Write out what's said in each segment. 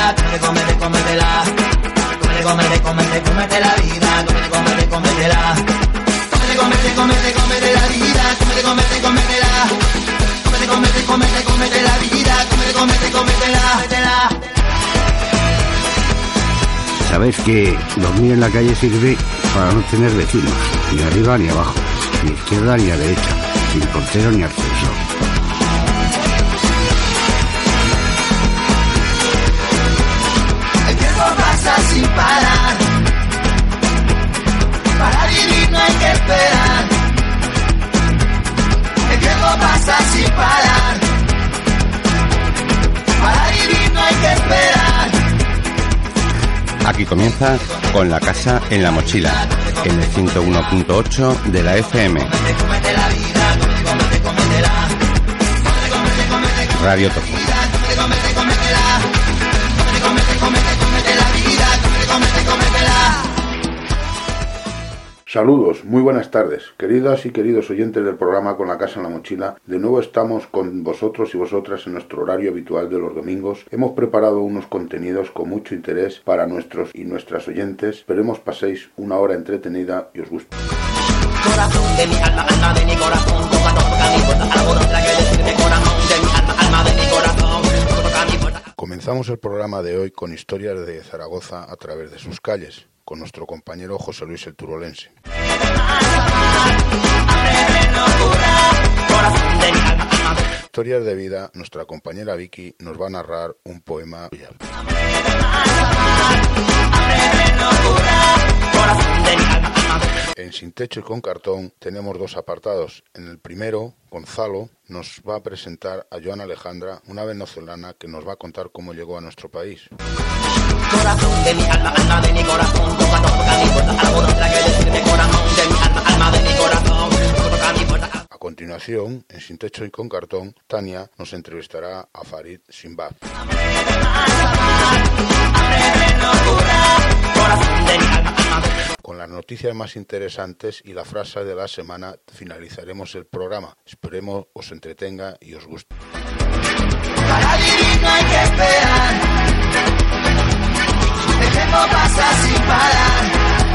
vida, cómetela. Cómete la vida, cómetela. Cómete la vida, cómetela. Cómete la vida, cómetela. Sabéis que dormir en la calle sirve para no tener vecinos, ni arriba ni abajo, ni izquierda ni a derecha, ni portero ni ascensor. El tiempo pasa sin parar. Para vivir no hay que esperar. El tiempo pasa sin parar. Para vivir no hay que esperar. Aquí comienza Con la casa en la mochila, en el 101.8 de la FM. Radio Topo. Saludos, muy buenas tardes, queridas y queridos oyentes del programa Con la casa en la mochila. De nuevo estamos con vosotros y vosotras en nuestro horario habitual de los domingos. Hemos preparado unos contenidos con mucho interés para nuestros y nuestras oyentes. Esperemos paséis una hora entretenida y os guste. Corazón de mi alma, alma de mi corazón, toca mi puerta, algo no trae que decirme, corazón de mi alma, alma de mi corazón, toca mi puerta. Comenzamos el programa de hoy con historias de Zaragoza a través de sus calles, con nuestro compañero José Luis el Turolense. Historias de vida, nuestra compañera Vicky nos va a narrar un poema. En Sin Techo y Con Cartón tenemos dos apartados. En el primero, Gonzalo nos va a presentar a Joana Alejandra, una venezolana que nos va a contar cómo llegó a nuestro país. Corazón de mi alma, alma de mi corazón, toca mi puerta, algo no trae que decirme, corazón de mi alma, alma de mi corazón, toca mi puerta. A continuación, en Sin Techo y Con Cartón, Tania nos entrevistará a Farid Simbab. Con las noticias más interesantes y la frase de la semana finalizaremos el programa. Esperemos os entretenga y os guste. Para vivir no hay que esperar. El tiempo pasa sin parar.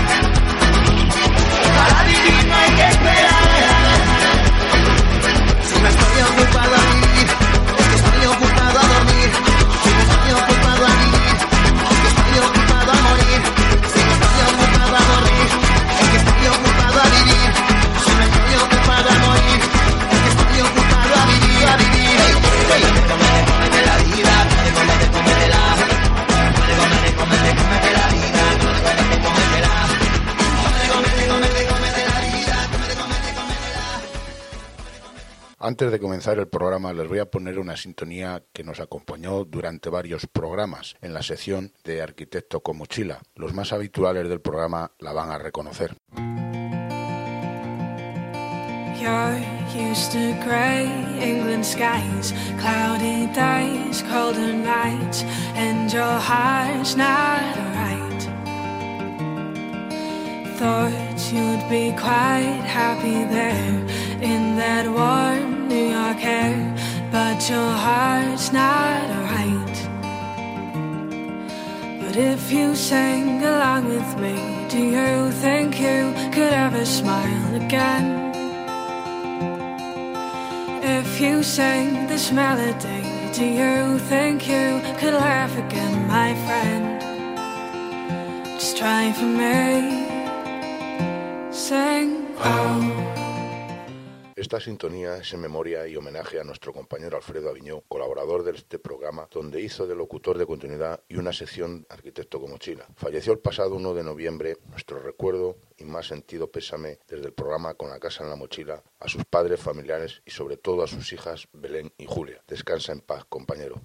Para vivir no hay que esperar. Si no estoy ocupado a vivir, es que estoy ocupado a dormir. Si no estoy ocupado a vivir, es que estoy ocupado a morir. Si no estoy ocupado a dormir, es que estoy ocupado a vivir. Si no estoy ocupado a morir, es que estoy ocupado a vivir, a vivir. Cómete la vida, cómetela. Cómete la vida, cómetela. Antes de comenzar el programa les voy a poner una sintonía que nos acompañó durante varios programas en la sección de Arquitecto con Mochila. Los más habituales del programa la van a reconocer. You're used to grey England skies, cloudy days, colder nights, and your heart's not right. Thought you'd be quite happy there in that warm New York air, but your heart's not right. But if you sang along with me, do you think you could ever smile again? If you sang this melody, do you think you could laugh again, my friend? Just try for me, sing oh. Esta sintonía es en memoria y homenaje a nuestro compañero Alfredo Aviñó, colaborador de este programa, donde hizo de locutor de continuidad y una sección Arquitecto con Mochila. Falleció el pasado 1 de noviembre. Nuestro recuerdo y más sentido pésame desde el programa Con la casa en la mochila a sus padres, familiares y sobre todo a sus hijas Belén y Julia. Descansa en paz, compañero.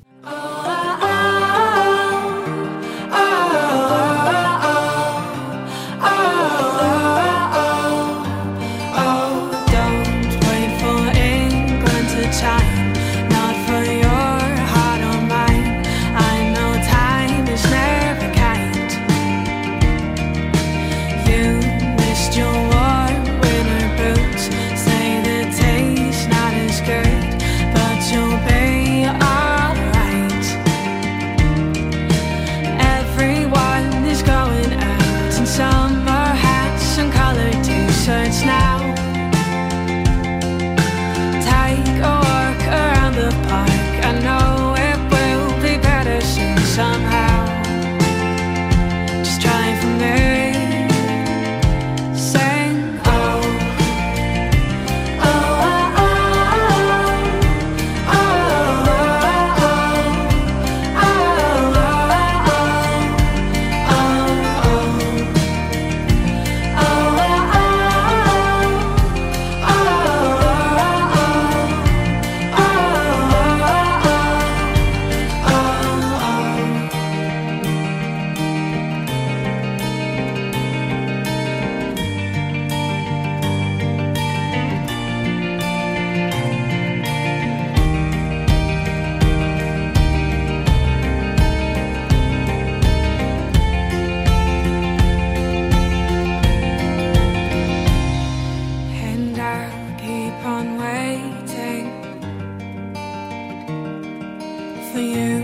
for you.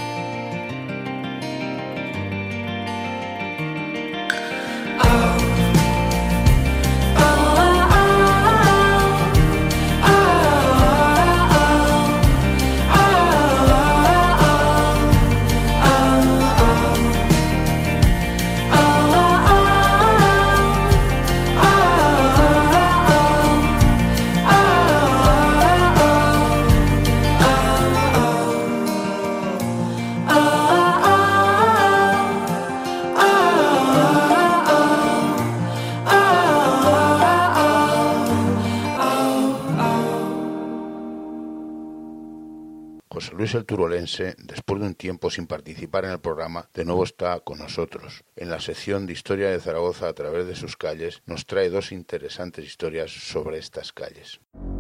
José Luis el Turolense, después de un tiempo sin participar en el programa, de nuevo está con nosotros. En la sección de Historia de Zaragoza a través de sus calles, nos trae dos interesantes historias sobre estas calles.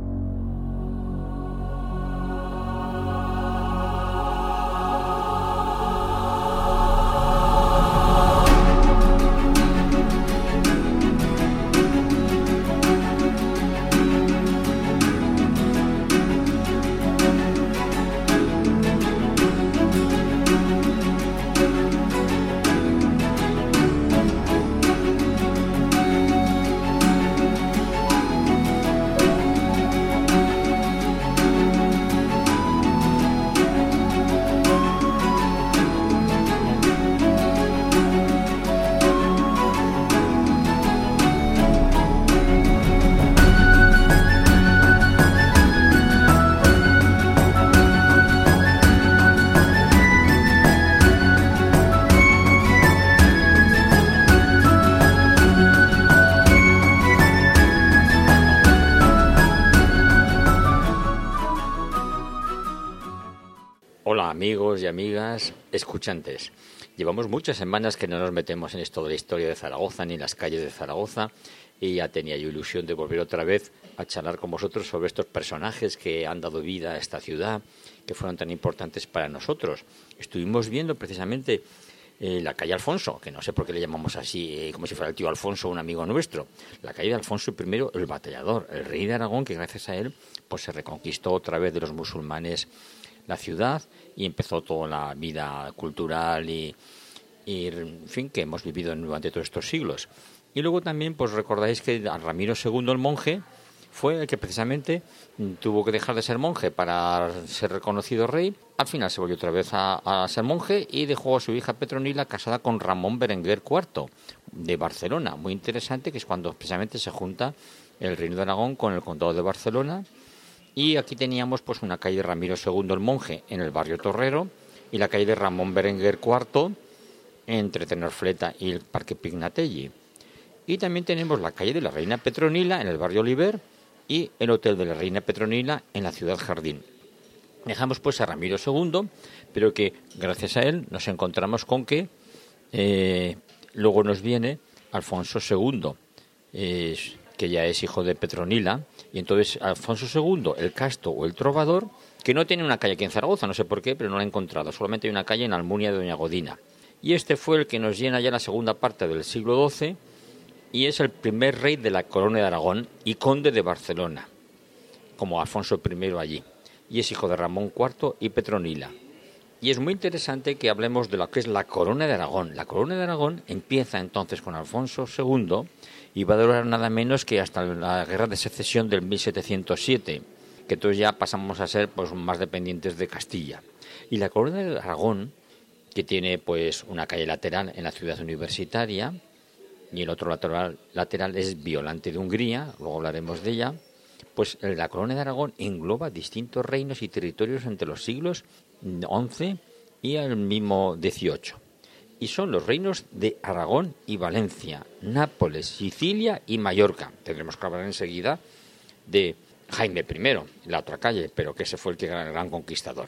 Hola amigos y amigas escuchantes. Llevamos muchas semanas que no nos metemos en esto de la historia de Zaragoza ni en las calles de Zaragoza y ya tenía yo ilusión de volver otra vez a charlar con vosotros sobre estos personajes que han dado vida a esta ciudad, que fueron tan importantes para nosotros. Estuvimos viendo precisamente la calle Alfonso, que no sé por qué le llamamos así, como si fuera el tío Alfonso, un amigo nuestro. La calle de Alfonso I, el batallador, el rey de Aragón, que gracias a él pues se reconquistó otra vez de los musulmanes la ciudad y empezó toda la vida cultural y en fin, que hemos vivido durante todos estos siglos. Y luego también pues recordáis que a Ramiro II el monje fue el que precisamente tuvo que dejar de ser monje para ser reconocido rey. Al final se volvió otra vez a ser monje y dejó a su hija Petronila casada con Ramón Berenguer IV de Barcelona. Muy interesante, que es cuando precisamente se junta el Reino de Aragón con el Condado de Barcelona. Y aquí teníamos pues una calle de Ramiro II el monje en el barrio Torrero y la calle de Ramón Berenguer IV entre Tenorfleta y el Parque Pignatelli. Y también tenemos la calle de la Reina Petronila en el barrio Oliver y el Hotel de la Reina Petronila en la ciudad Jardín. Dejamos pues a Ramiro II, pero que gracias a él nos encontramos con que luego nos viene Alfonso II, que ya es hijo de Petronila, y entonces Alfonso II, el Casto o el Trovador, que no tiene una calle aquí en Zaragoza, no sé por qué, pero no la he encontrado, solamente hay una calle en Almunia de Doña Godina. Y este fue el que nos llena ya la segunda parte del siglo XII, y es el primer rey de la corona de Aragón y conde de Barcelona, como Alfonso I allí, y es hijo de Ramón IV y Petronila. Y es muy interesante que hablemos de lo que es la corona de Aragón. La corona de Aragón empieza entonces con Alfonso II y va a durar nada menos que hasta la Guerra de Secesión del 1707, que entonces ya pasamos a ser pues más dependientes de Castilla. Y la corona de Aragón, que tiene pues una calle lateral en la ciudad universitaria, y el otro lateral es Violante de Hungría, luego hablaremos de ella, pues la corona de Aragón engloba distintos reinos y territorios entre los siglos XI y el mismo XVIII. Y son los reinos de Aragón y Valencia, Nápoles, Sicilia y Mallorca. Tendremos que hablar enseguida de Jaime I, la otra calle, pero que ese fue el gran conquistador.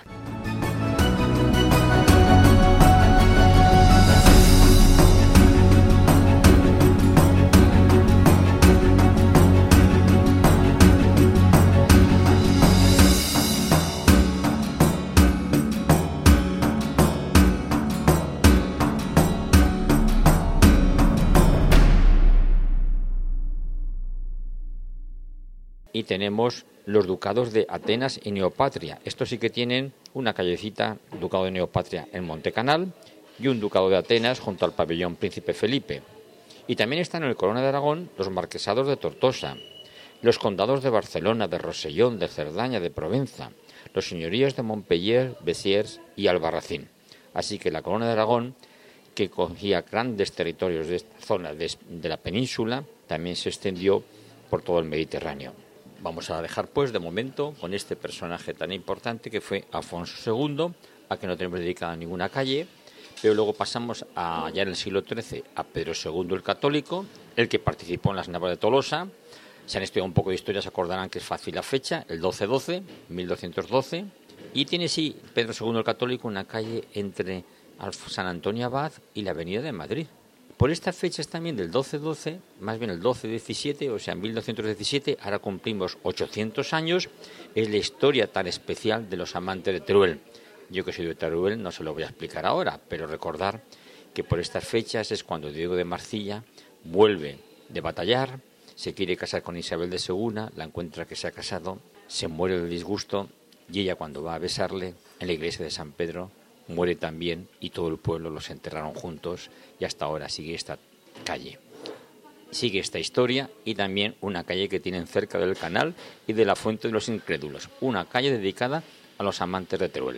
Y tenemos los ducados de Atenas y Neopatria. Estos sí que tienen una callecita, ducado de Neopatria en Montecanal, y un ducado de Atenas junto al pabellón Príncipe Felipe. Y también están en el Corona de Aragón los marquesados de Tortosa, los condados de Barcelona, de Rosellón, de Cerdaña, de Provenza, los señoríos de Montpellier, Besiers y Albarracín. Así que la Corona de Aragón, que cogía grandes territorios de esta zona de la península, también se extendió por todo el Mediterráneo. Vamos a dejar pues de momento con este personaje tan importante que fue Afonso II, a que no tenemos dedicada ninguna calle, pero luego pasamos ya en el siglo XIII a Pedro II el Católico, el que participó en las Navas de Tolosa. Si han estudiado un poco de historia se acordarán que es fácil la fecha, el 12-12, 1212, y tiene sí Pedro II el Católico una calle entre San Antonio Abad y la Avenida de Madrid. Por estas fechas también del 12-12, más bien el 12-17, o sea, 1217, ahora cumplimos 800 años, es la historia tan especial de los amantes de Teruel. Yo que soy de Teruel no se lo voy a explicar ahora, pero recordar que por estas fechas es cuando Diego de Marcilla vuelve de batallar, se quiere casar con Isabel de Seguna, la encuentra que se ha casado, se muere de disgusto y ella cuando va a besarle en la iglesia de San Pedro muere también y todo el pueblo los enterraron juntos y hasta ahora sigue esta calle. Sigue esta historia y también una calle que tienen cerca del canal y de la Fuente de los Incrédulos, una calle dedicada a los amantes de Teruel.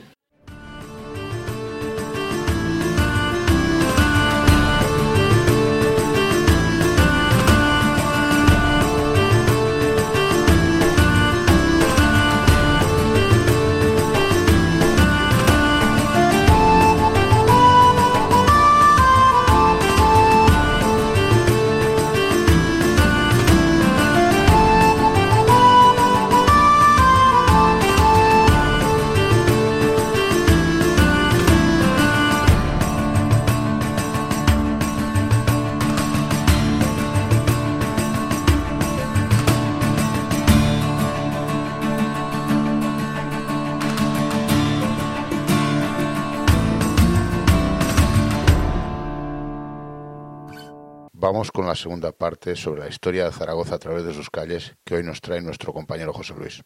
Vamos con la segunda parte sobre la historia de Zaragoza a través de sus calles que hoy nos trae nuestro compañero José Luis.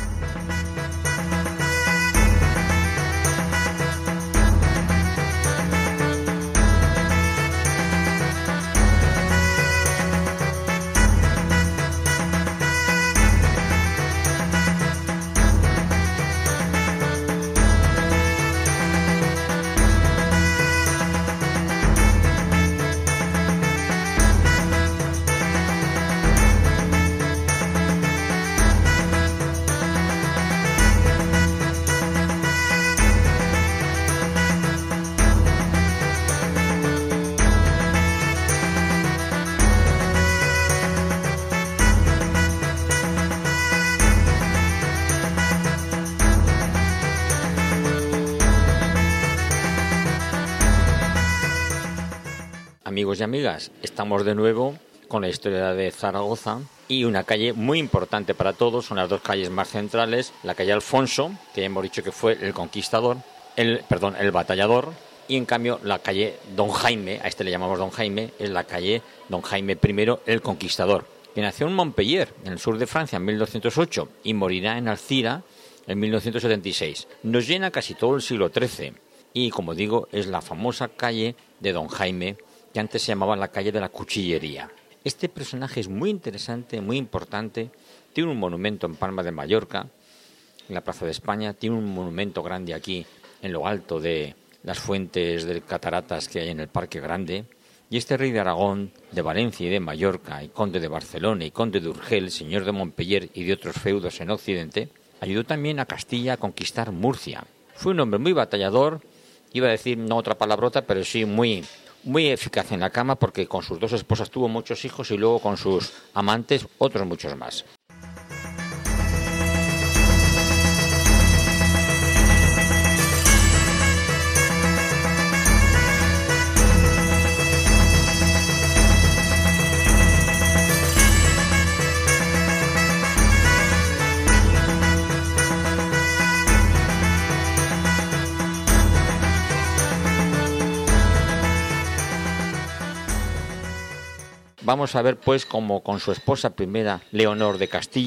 Amigos y amigas, estamos de nuevo con la historia de Zaragoza y una calle muy importante para todos, son las dos calles más centrales, la calle Alfonso, que hemos dicho que fue el conquistador, el batallador, y en cambio la calle Don Jaime, a este le llamamos Don Jaime, es la calle Don Jaime I, el conquistador, que nació en Montpellier, en el sur de Francia, en 1208, y morirá en Alcira en 1976. Nos llena casi todo el siglo XIII, y como digo, es la famosa calle de Don Jaime, que antes se llamaba la calle de la Cuchillería. Este personaje es muy interesante, muy importante, tiene un monumento en Palma de Mallorca, en la Plaza de España, tiene un monumento grande aquí, en lo alto de las fuentes de cataratas que hay en el Parque Grande, y este rey de Aragón, de Valencia y de Mallorca, y conde de Barcelona y conde de Urgel, señor de Montpellier y de otros feudos en Occidente, ayudó también a Castilla a conquistar Murcia. Fue un hombre muy batallador, iba a decir no otra palabrota, pero sí muy eficaz en la cama, porque con sus dos esposas tuvo muchos hijos y luego con sus amantes otros muchos más. Vamos a ver pues cómo con su esposa primera Leonor de Castilla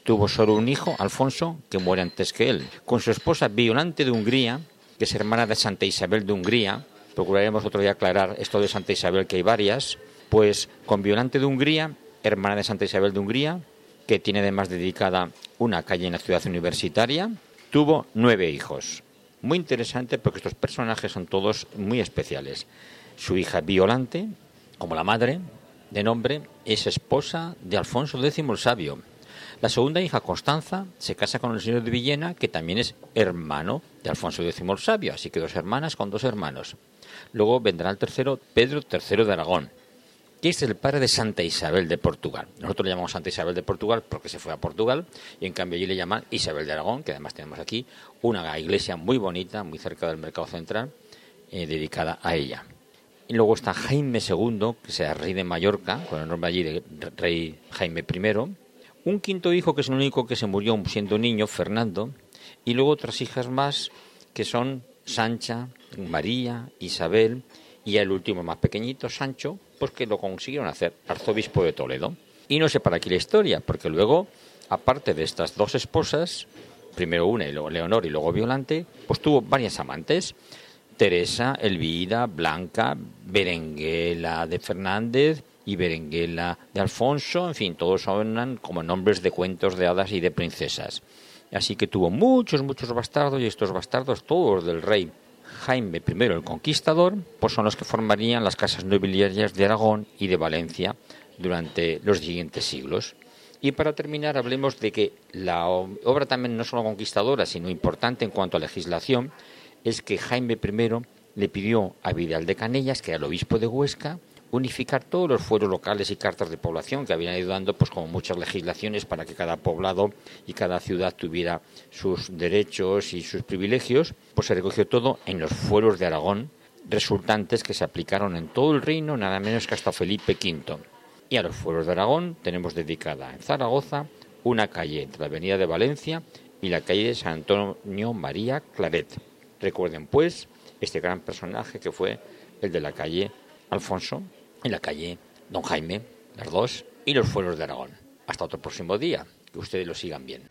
Tuvo solo un hijo, Alfonso, que muere antes que él. Con su esposa Violante de Hungría, que es hermana de Santa Isabel de Hungría, procuraremos otro día aclarar esto de Santa Isabel, que hay varias, pues con Violante de Hungría, hermana de Santa Isabel de Hungría, que tiene además dedicada una calle en la ciudad universitaria, tuvo 9 hijos. Muy interesante porque estos personajes son todos muy especiales. Su hija Violante, como la madre, de nombre, es esposa de Alfonso X el Sabio. La segunda hija, Constanza, se casa con el señor de Villena, que también es hermano de Alfonso X el Sabio, así que 2 hermanas con 2 hermanos. Luego vendrá el tercero, Pedro III de Aragón, que es el padre de Santa Isabel de Portugal. Nosotros le llamamos Santa Isabel de Portugal porque se fue a Portugal, y en cambio allí le llaman Isabel de Aragón, que además tenemos aquí una iglesia muy bonita, muy cerca del Mercado Central, dedicada a ella. Y luego está Jaime II, que sea rey de Mallorca, con el nombre allí de rey Jaime I. Un quinto hijo, que es el único que se murió siendo niño, Fernando. Y luego otras hijas más, que son Sancha, María, Isabel, y el último más pequeñito, Sancho, pues que lo consiguieron hacer arzobispo de Toledo. Y no sé para aquí la historia, porque luego, aparte de estas 2 esposas, primero una y luego Leonor y luego Violante, pues tuvo varias amantes. Teresa, Elvira, Blanca, Berenguela de Fernández y Berenguela de Alfonso, en fin, todos sonan como nombres de cuentos de hadas y de princesas. Así que tuvo muchos bastardos, y estos bastardos, todos del rey Jaime I el Conquistador, pues son los que formarían las casas nobiliarias de Aragón y de Valencia durante los siguientes siglos. Y para terminar, hablemos de que la obra también no solo conquistadora, sino importante en cuanto a legislación, es que Jaime I le pidió a Vidal de Canellas, que era el obispo de Huesca, unificar todos los fueros locales y cartas de población que habían ido dando, pues como muchas legislaciones, para que cada poblado y cada ciudad tuviera sus derechos y sus privilegios. Pues se recogió todo en los fueros de Aragón, resultantes que se aplicaron en todo el reino, nada menos que hasta Felipe V. Y a los fueros de Aragón tenemos dedicada en Zaragoza una calle entre la avenida de Valencia y la calle de San Antonio María Claret. Recuerden, pues, este gran personaje que fue el de la calle Alfonso y la calle Don Jaime, las 2, y los fueros de Aragón. Hasta otro próximo día, que ustedes lo sigan bien.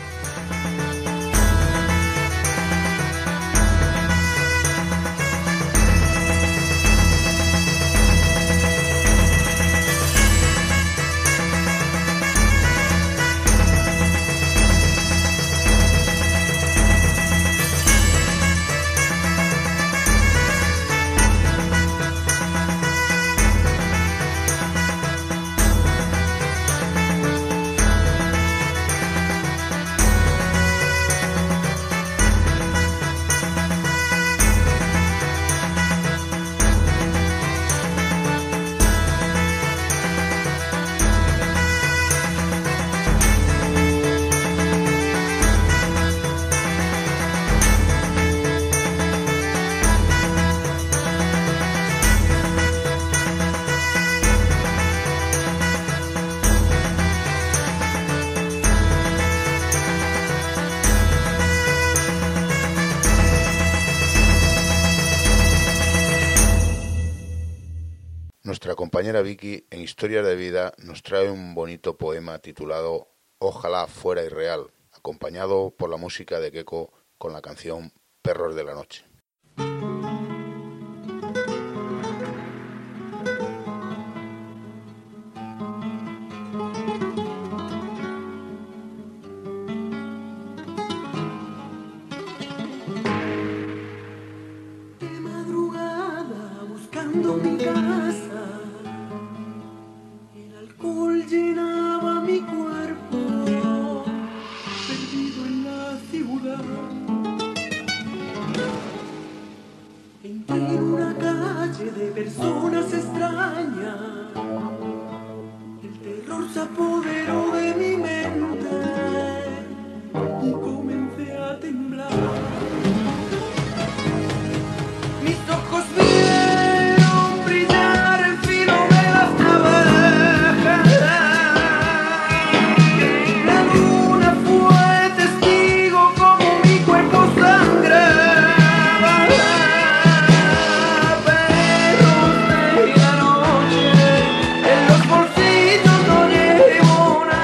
Nuestra compañera Vicky, en Historias de Vida, nos trae un bonito poema titulado Ojalá fuera irreal, acompañado por la música de Queco con la canción Perros de la Noche. De madrugada buscando mi casa, el alcohol llenaba mi cuerpo, perdido en la ciudad. Entré en una calle de personas extrañas, el terror se apoderó de mi mente y comencé a temblar. Mis ojos vieron brillar el filo de las navajas. La luna fue testigo como mi cuerpo sangraba. Perros de la noche, en los bolsillos no llevo nada.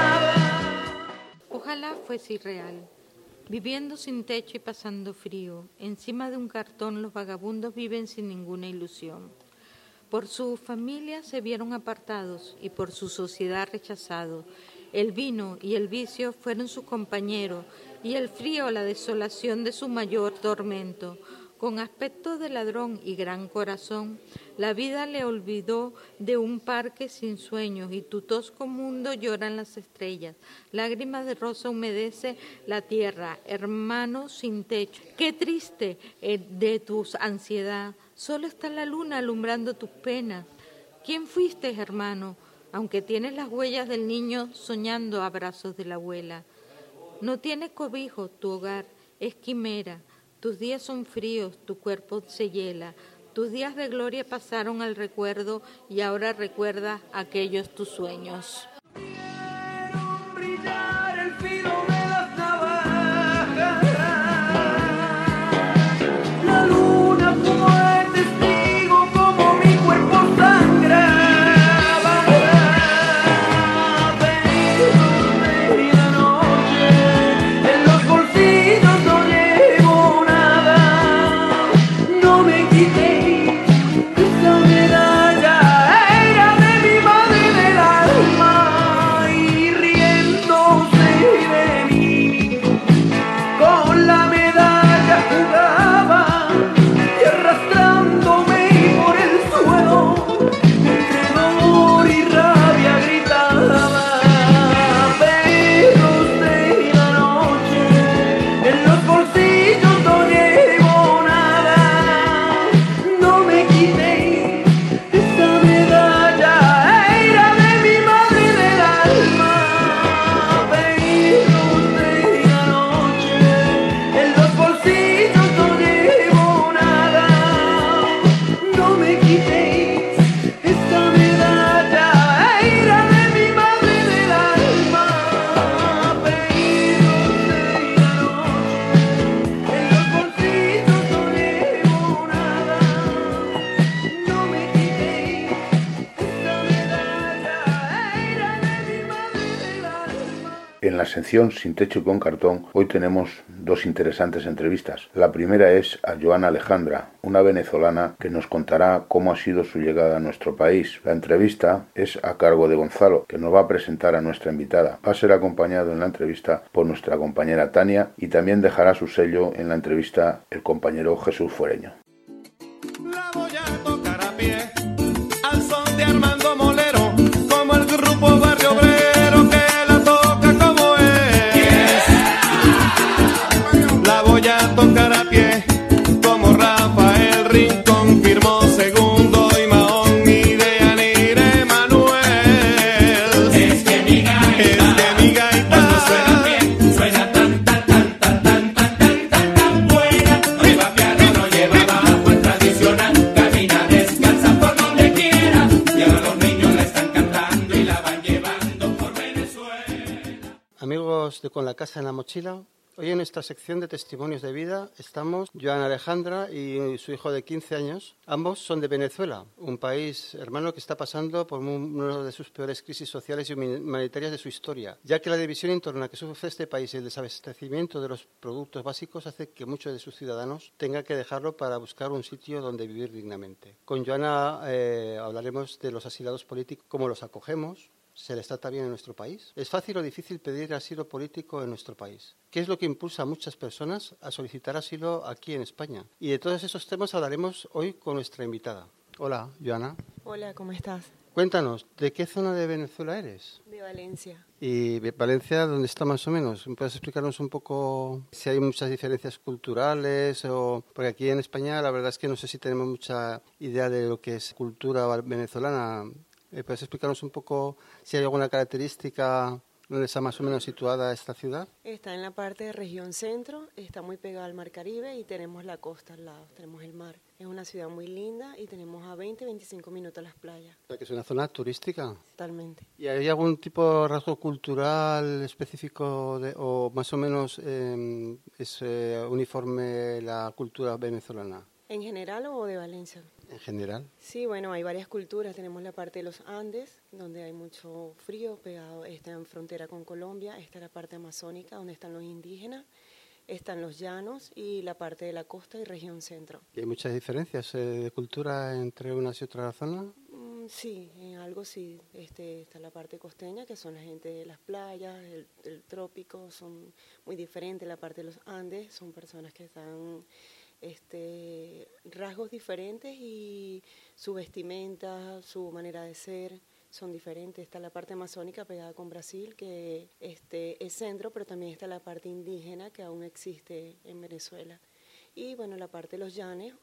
fuese irreal. Viviendo sin techo y pasando frío, encima de un cartón los vagabundos viven sin ninguna ilusión. Por su familia se vieron apartados y por su sociedad rechazados. El vino y el vicio fueron sus compañeros y el frío la desolación de su mayor tormento. Con aspecto de ladrón y gran corazón, la vida le olvidó de un parque sin sueños y tu tosco mundo lloran las estrellas. Lágrimas de rosa humedece la tierra, hermano sin techo. Qué triste de tu ansiedad, solo está la luna alumbrando tus penas. ¿Quién fuiste, hermano? Aunque tienes las huellas del niño soñando abrazos de la abuela. No tienes cobijo, tu hogar es quimera. Tus días son fríos, tu cuerpo se hiela. Tus días de gloria pasaron al recuerdo y ahora recuerdas aquellos tus sueños. Vieron brillar el filo de las navajas. La luna fue testigo como mi cuerpo sangraba. Pero de la noche en los bolsillos no llevo nada. No me quité esa medalla, era de mi madre del alma, y riéndose de mí, con la medalla jugaba y arrastrándome por el suelo, entre dolor y rabia gritaba. Perros de la noche, en los bolsillos no llevo nada. No me quité esa medalla, era de mi madre del alma. Perros de la noche, en los bolsillos no llevo nada. No me quité esa medalla, era de mi madre del alma. Perros de la noche, en los bolsillos no llevo nada. No me quité esa medalla, era de mi madre del alma. En la sección Sin Techo y con Cartón, hoy tenemos dos interesantes entrevistas. La primera es a Joana Alejandra, una venezolana que nos contará cómo ha sido su llegada a nuestro país. La entrevista es a cargo de Gonzalo, que nos va a presentar a nuestra invitada. Va a ser acompañado en la entrevista por nuestra compañera Tania y también dejará su sello en la entrevista el compañero Jesús Fuereño. La voy a tocar a pie, al son de Armando Molero, como el grupo Barrio Obrero que la toca como es. La voy a tocar a pie, como Rafael Rincón firmó segundo y Mahón y de Yanire Manuel. Es que mi gaita cuando suena bien, suena tan tan tan tan tan tan tan tan tan buena. No lleva piano, no lleva bajo, es tradicional, camina descalza por donde quiera. Y ahora los niños la están cantando y la van llevando por Venezuela. Amigos de Con la Casa en la Mochila, hoy en nuestra sección de testimonios de vida estamos Joana Alejandra y su hijo de 15 años. Ambos son de Venezuela, un país hermano que está pasando por una de sus peores crisis sociales y humanitarias de su historia, ya que la división interna que sufre este país y el desabastecimiento de los productos básicos hace que muchos de sus ciudadanos tengan que dejarlo para buscar un sitio donde vivir dignamente. Con Joana hablaremos de los asilados políticos, cómo los acogemos, ¿se les trata bien en nuestro país? ¿Es fácil o difícil pedir asilo político en nuestro país? ¿Qué es lo que impulsa a muchas personas a solicitar asilo aquí en España? Y de todos esos temas hablaremos hoy con nuestra invitada. Hola, Joana. Hola, ¿cómo estás? Cuéntanos, ¿de qué zona de Venezuela eres? De Valencia. ¿Y Valencia dónde está más o menos? ¿Puedes explicarnos un poco si hay muchas diferencias culturales? Porque aquí en España la verdad es que no sé si tenemos mucha idea de lo que es cultura venezolana. ¿Puedes explicarnos un poco si hay alguna característica donde está más o menos situada esta ciudad? Está en la parte de región centro, está muy pegada al mar Caribe y tenemos la costa al lado, tenemos el mar. Es una ciudad muy linda y tenemos a 20-25 minutos las playas. O sea, que es una zona turística. Totalmente. ¿Y hay algún tipo de rasgo cultural específico o más o menos es uniforme la cultura venezolana? ¿En general o de Valencia? En general. Sí, bueno, hay varias culturas. Tenemos la parte de los Andes, donde hay mucho frío, pegado, está en frontera con Colombia. Está la parte amazónica, donde están los indígenas. Están los llanos y la parte de la costa y región centro. ¿Y hay muchas diferencias de cultura entre unas y otras zonas? Sí, en algo sí. Está la parte costeña, que son la gente de las playas, el trópico, son muy diferentes. La parte de los Andes son personas que están rasgos diferentes y su vestimenta, su manera de ser son diferentes. Está la parte amazónica pegada con Brasil, que es centro, pero también está la parte indígena que aún existe en Venezuela. Y bueno, la parte de los llanos,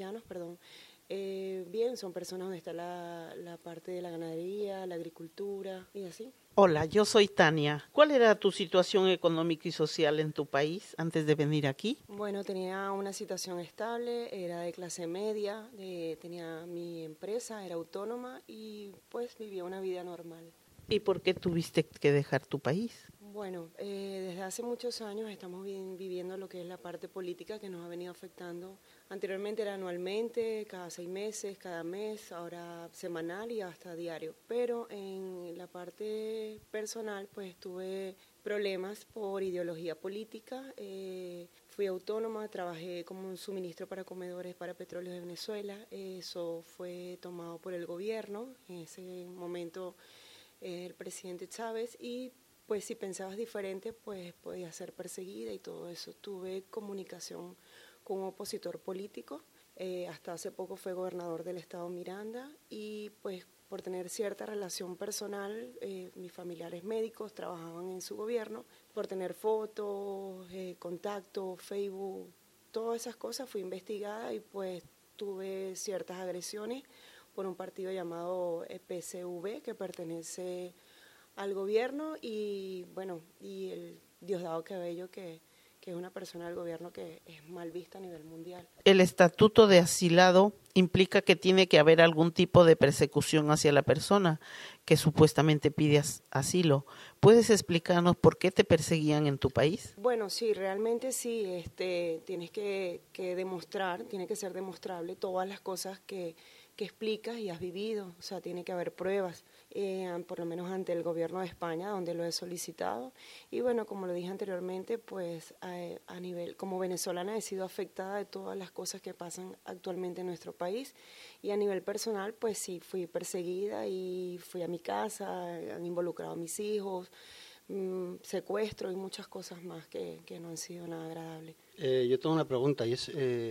bien, son personas donde está la parte de la ganadería, la agricultura y así. Hola, yo soy Tania. ¿Cuál era tu situación económica y social en tu país antes de venir aquí? Bueno, tenía una situación estable, era de clase media, tenía mi empresa, era autónoma y pues vivía una vida normal. ¿Y por qué tuviste que dejar tu país? Bueno, desde hace muchos años estamos viviendo lo que es la parte política que nos ha venido afectando. Anteriormente era anualmente, cada 6 meses, cada mes, ahora semanal y hasta diario. Pero en la parte personal pues tuve problemas por ideología política. Fui autónoma, trabajé como un suministro para comedores para Petróleos de Venezuela. Eso fue tomado por el gobierno, en ese momento el presidente Chávez, y pues si pensabas diferente, pues podías ser perseguida y todo eso. Tuve comunicación con un opositor político, hasta hace poco fue gobernador del estado Miranda y pues por tener cierta relación personal, mis familiares médicos trabajaban en su gobierno, por tener fotos, contacto, Facebook, todas esas cosas fui investigada y pues tuve ciertas agresiones por un partido llamado PSV que pertenece al gobierno y bueno, y el Diosdado Cabello que es una persona del gobierno que es mal vista a nivel mundial. El estatuto de asilado implica que tiene que haber algún tipo de persecución hacia la persona que supuestamente pide asilo. ¿Puedes explicarnos por qué te perseguían en tu país? Bueno, sí, realmente sí, tienes que demostrar, tiene que ser demostrable todas las cosas que explicas y has vivido, o sea, tiene que haber pruebas, por lo menos ante el gobierno de España, donde lo he solicitado. Y bueno, como lo dije anteriormente, pues a nivel, como venezolana he sido afectada de todas las cosas que pasan actualmente en nuestro país. Y a nivel personal, pues sí, fui perseguida y fui a mi casa, han involucrado a mis hijos, secuestro y muchas cosas más que no han sido nada agradables. Yo tengo una pregunta y es,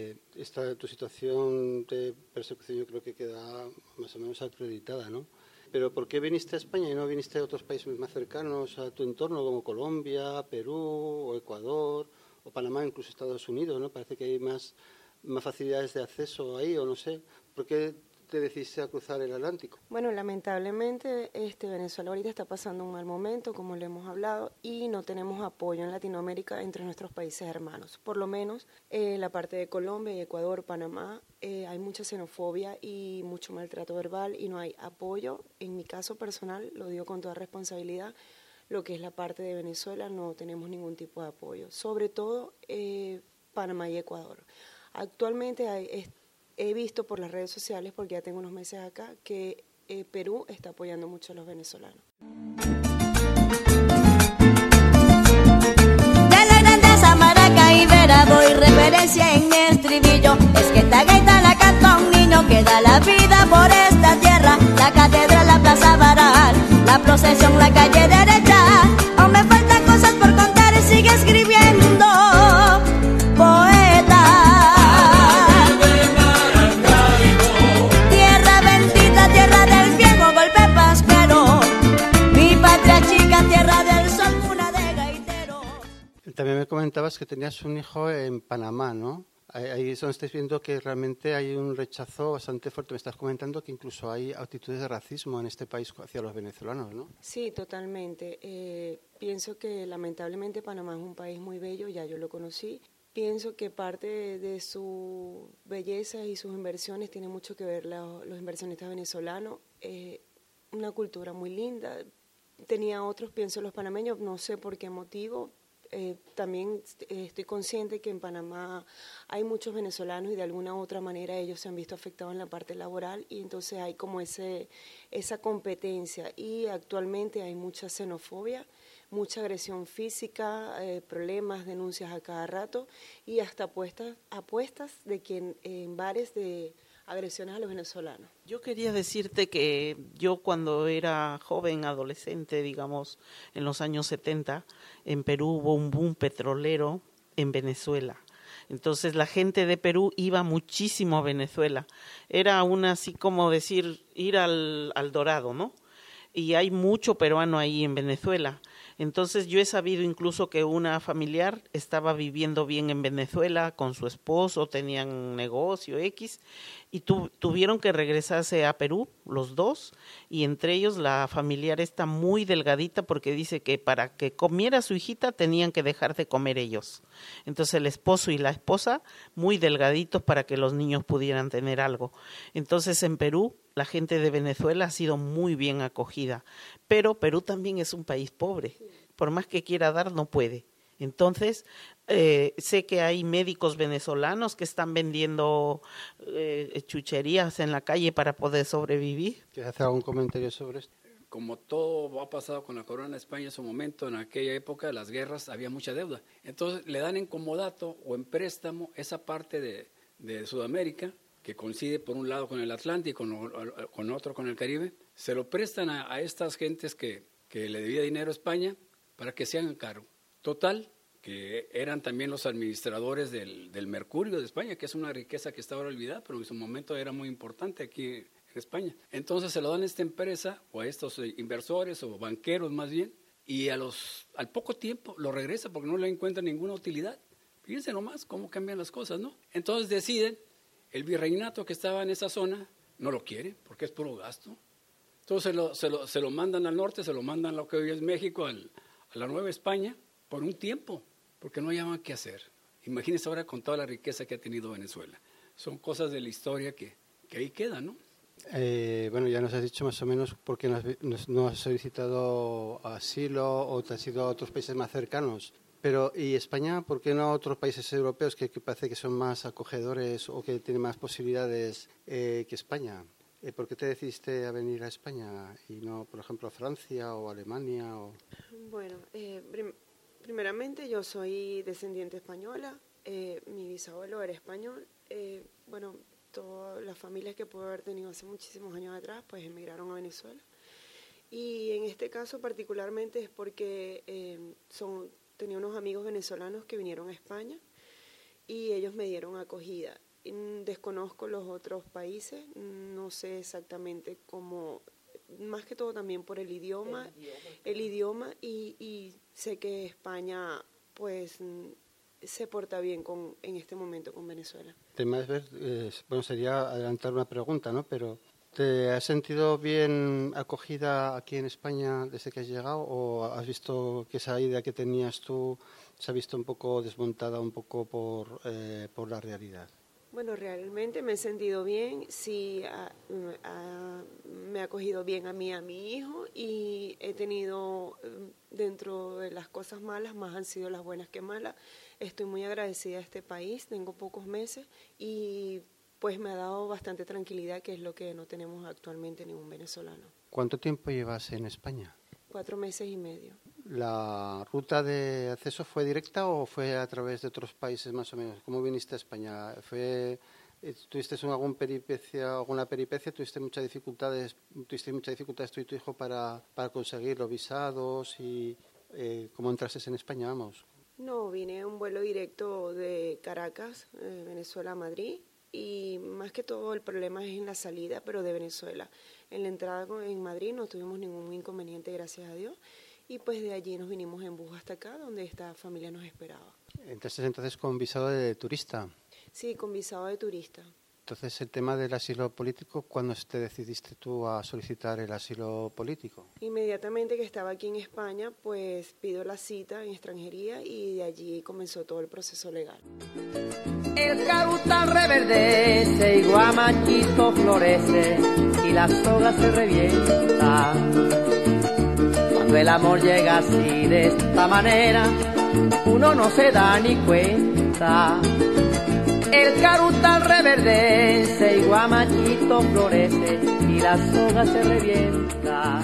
tu situación de persecución yo creo que queda más o menos acreditada, ¿no? Pero ¿por qué viniste a España y no viniste a otros países más cercanos a tu entorno como Colombia, Perú o Ecuador o Panamá, incluso Estados Unidos, ¿no? Parece que hay más facilidades de acceso ahí o no sé. ¿Por qué te decidiste a cruzar el Atlántico? Bueno, lamentablemente Venezuela ahorita está pasando un mal momento, como le hemos hablado, y no tenemos apoyo en Latinoamérica entre nuestros países hermanos. Por lo menos la parte de Colombia y Ecuador, Panamá, hay mucha xenofobia y mucho maltrato verbal y no hay apoyo. En mi caso personal, lo digo con toda responsabilidad, lo que es la parte de Venezuela no tenemos ningún tipo de apoyo, sobre todo Panamá y Ecuador. Actualmente he visto por las redes sociales, porque ya tengo unos meses acá, que Perú está apoyando mucho a los venezolanos. De la grandeza maraca y vera voy referencia en mi estribillo. Es que esta gaita la canta un niño que da la vida por esta tierra. La catedral, la plaza Baral, la procesión, la calle derecha. Aún me faltan cosas por contar y sigue escribiendo, poeta. Tierra bendita, tierra del viejo golpe pascuero. Mi patria chica, tierra del sol, cuna de gaiteros. También me comentabas que tenías un hijo en Panamá, ¿no? Ahí es donde estáis viendo que realmente hay un rechazo bastante fuerte. Me estás comentando que incluso hay actitudes de racismo en este país hacia los venezolanos, ¿no? Sí, totalmente. Pienso que lamentablemente Panamá es un país muy bello, ya yo lo conocí. Pienso que parte de su belleza y sus inversiones tiene mucho que ver los inversionistas venezolanos. Una cultura muy linda. Tenía otros, pienso los panameños, no sé por qué motivo, también estoy consciente que en Panamá hay muchos venezolanos y de alguna u otra manera ellos se han visto afectados en la parte laboral y entonces hay como esa competencia y actualmente hay mucha xenofobia, mucha agresión física, problemas, denuncias a cada rato y hasta apuestas de que en bares de agresiones a los venezolanos. Yo quería decirte que yo cuando era joven, adolescente, digamos, en los años 70, en Perú hubo un boom petrolero en Venezuela. Entonces la gente de Perú iba muchísimo a Venezuela. Era así como decir, ir al Dorado, ¿no? Y hay mucho peruano ahí en Venezuela. Entonces yo he sabido incluso que una familiar estaba viviendo bien en Venezuela con su esposo, tenían un negocio X y tuvieron que regresarse a Perú los dos y entre ellos la familiar está muy delgadita porque dice que para que comiera su hijita tenían que dejar de comer ellos. Entonces el esposo y la esposa muy delgaditos para que los niños pudieran tener algo. Entonces en Perú la gente de Venezuela ha sido muy bien acogida, pero Perú también es un país pobre. Por más que quiera dar, no puede. Entonces, sé que hay médicos venezolanos que están vendiendo chucherías en la calle para poder sobrevivir. ¿Quieres hacer algún comentario sobre esto? Como todo ha pasado con la corona en España en su momento, en aquella época de las guerras había mucha deuda. Entonces, le dan en comodato o en préstamo esa parte de Sudamérica, que coincide por un lado con el Atlántico, con otro con el Caribe, se lo prestan a estas gentes que le debía dinero a España para que se hagan cargo. Total, que eran también los administradores del mercurio de España, que es una riqueza que está ahora olvidada, pero en su momento era muy importante aquí en España. Entonces se lo dan a esta empresa, o a estos inversores, o banqueros más bien, y al poco tiempo lo regresa porque no le encuentra ninguna utilidad. Fíjense nomás cómo cambian las cosas, ¿no? Entonces deciden, el virreinato que estaba en esa zona no lo quiere porque es puro gasto. Entonces se lo mandan al norte, se lo mandan a lo que hoy es México, a la Nueva España, por un tiempo, porque no hallaban qué hacer. Imagínense ahora con toda la riqueza que ha tenido Venezuela. Son cosas de la historia que ahí quedan, ¿no? Bueno, ya nos has dicho más o menos por qué no has solicitado asilo o te has ido a otros países más cercanos. Pero, ¿y España? ¿Por qué no a otros países europeos que parece que son más acogedores o que tienen más posibilidades que España? ¿Por qué te decidiste a venir a España y no, por ejemplo, a Francia o Alemania? Bueno, primeramente yo soy descendiente española, mi bisabuelo era español. Bueno, todas las familias que puedo haber tenido hace muchísimos años atrás, pues emigraron a Venezuela. Y en este caso particularmente es porque tenía unos amigos venezolanos que vinieron a España y ellos me dieron acogida. Desconozco los otros países, no sé exactamente cómo, más que todo también por el idioma y sé que España pues se porta bien en este momento con Venezuela. El tema es bueno, sería adelantar una pregunta, ¿no? Pero ¿te has sentido bien acogida aquí en España desde que has llegado o has visto que esa idea que tenías tú se ha visto un poco desmontada un poco por la realidad? Bueno, realmente me he sentido bien, sí, me ha acogido bien a mí, a mi hijo y he tenido, dentro de las cosas malas, más han sido las buenas que malas. Estoy muy agradecida a este país, tengo pocos meses y pues me ha dado bastante tranquilidad, que es lo que no tenemos actualmente ningún venezolano. ¿Cuánto tiempo llevas en España? 4 meses y medio. ¿La ruta de acceso fue directa o fue a través de otros países más o menos? ¿Cómo viniste a España? ¿Tuviste alguna peripecia? ¿Tuviste muchas dificultades tú y tu hijo para conseguir los visados? ¿Y cómo entraste en España, vamos? No, vine en un vuelo directo de Caracas, Venezuela a Madrid. Y más que todo el problema es en la salida, pero de Venezuela. En la entrada en Madrid no tuvimos ningún inconveniente, gracias a Dios. Y pues de allí nos vinimos en bus hasta acá, donde esta familia nos esperaba. Entonces con visado de turista. Sí, con visado de turista. Entonces el tema del asilo político, ¿cuándo te decidiste tú a solicitar el asilo político? Inmediatamente que estaba aquí en España, pues pido la cita en extranjería y de allí comenzó todo el proceso legal. El carután reverdece y guamachito florece y la soga se revienta. Cuando el amor llega así de esta manera, uno no se da ni cuenta. El carutal reverdece y guamachito florece y la soga se revienta.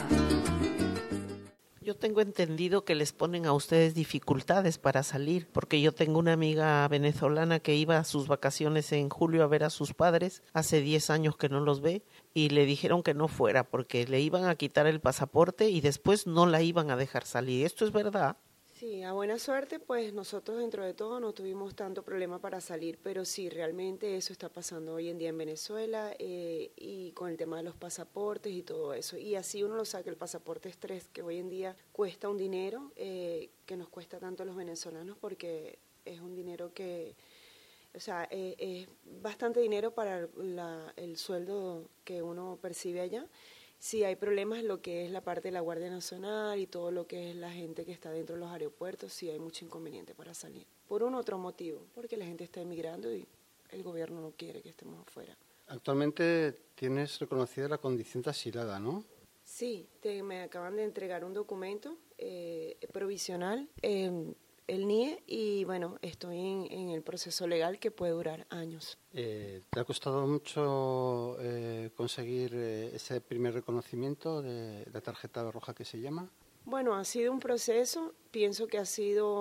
Yo tengo entendido que les ponen a ustedes dificultades para salir, porque yo tengo una amiga venezolana que iba a sus vacaciones en julio a ver a sus padres, hace 10 años que no los ve, y le dijeron que no fuera porque le iban a quitar el pasaporte y después no la iban a dejar salir. ¿Esto es verdad? Sí, a buena suerte, pues nosotros dentro de todo no tuvimos tanto problema para salir, pero sí, realmente eso está pasando hoy en día en Venezuela y con el tema de los pasaportes y todo eso. Y así uno lo saca, el pasaporte estrés, que hoy en día cuesta un dinero que nos cuesta tanto a los venezolanos porque es un dinero que, o sea, es bastante dinero para el sueldo que uno percibe allá. Sí, hay problemas en lo que es la parte de la Guardia Nacional y todo lo que es la gente que está dentro de los aeropuertos, sí hay mucho inconveniente para salir. Por un otro motivo, porque la gente está emigrando y el gobierno no quiere que estemos afuera. Actualmente tienes reconocida la condición de asilada, ¿no? Sí, me acaban de entregar un documento provisional, el NIE, y bueno, estoy en el proceso legal que puede durar años. ¿Te ha costado mucho conseguir ese primer reconocimiento de la tarjeta roja que se llama? Bueno, ha sido un proceso, pienso que no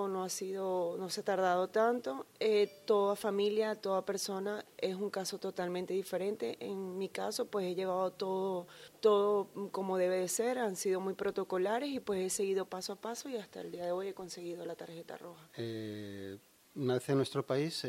se ha tardado tanto. Toda familia, toda persona es un caso totalmente diferente. En mi caso, pues he llevado todo como debe de ser, han sido muy protocolares y pues he seguido paso a paso y hasta el día de hoy he conseguido la tarjeta roja. Una vez en nuestro país,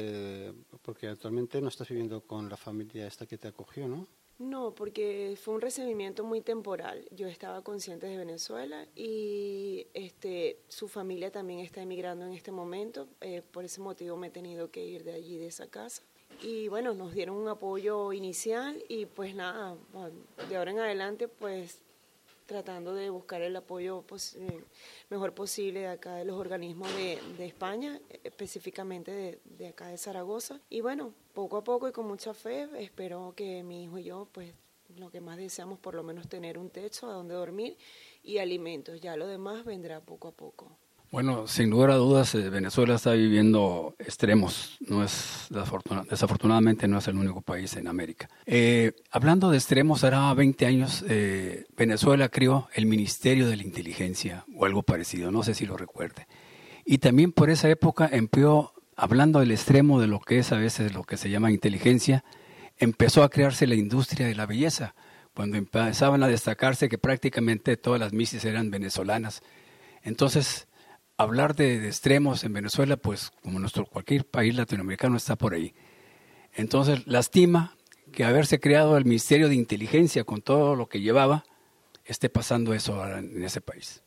porque actualmente no estás viviendo con la familia esta que te acogió, ¿no? No, porque fue un recibimiento muy temporal. Yo estaba consciente de Venezuela y su familia también está emigrando en este momento. Por ese motivo me he tenido que ir de allí, de esa casa. Y bueno, nos dieron un apoyo inicial y pues nada, de ahora en adelante pues tratando de buscar el apoyo mejor posible de acá de los organismos de España, específicamente de acá de Zaragoza. Y bueno, poco a poco y con mucha fe, espero que mi hijo y yo, pues lo que más deseamos por lo menos tener un techo a donde dormir y alimentos. Ya lo demás vendrá poco a poco. Bueno, sin lugar a dudas, Venezuela está viviendo extremos. Desafortunadamente no es el único país en América. Hablando de extremos, hará 20 años Venezuela creó el Ministerio de la Inteligencia o algo parecido, no sé si lo recuerde. Y también por esa época empezó, hablando del extremo de lo que es a veces lo que se llama inteligencia, empezó a crearse la industria de la belleza, cuando empezaban a destacarse que prácticamente todas las misses eran venezolanas. Entonces, hablar de extremos en Venezuela, pues como cualquier país latinoamericano está por ahí. Entonces, lastima que haberse creado el Ministerio de Inteligencia con todo lo que llevaba, esté pasando eso ahora en ese país.